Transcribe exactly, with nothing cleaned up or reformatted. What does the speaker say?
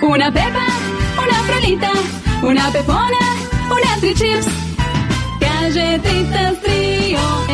Una Pepa, una Frolita, una Pepona, una Trichips. Galletitas Trío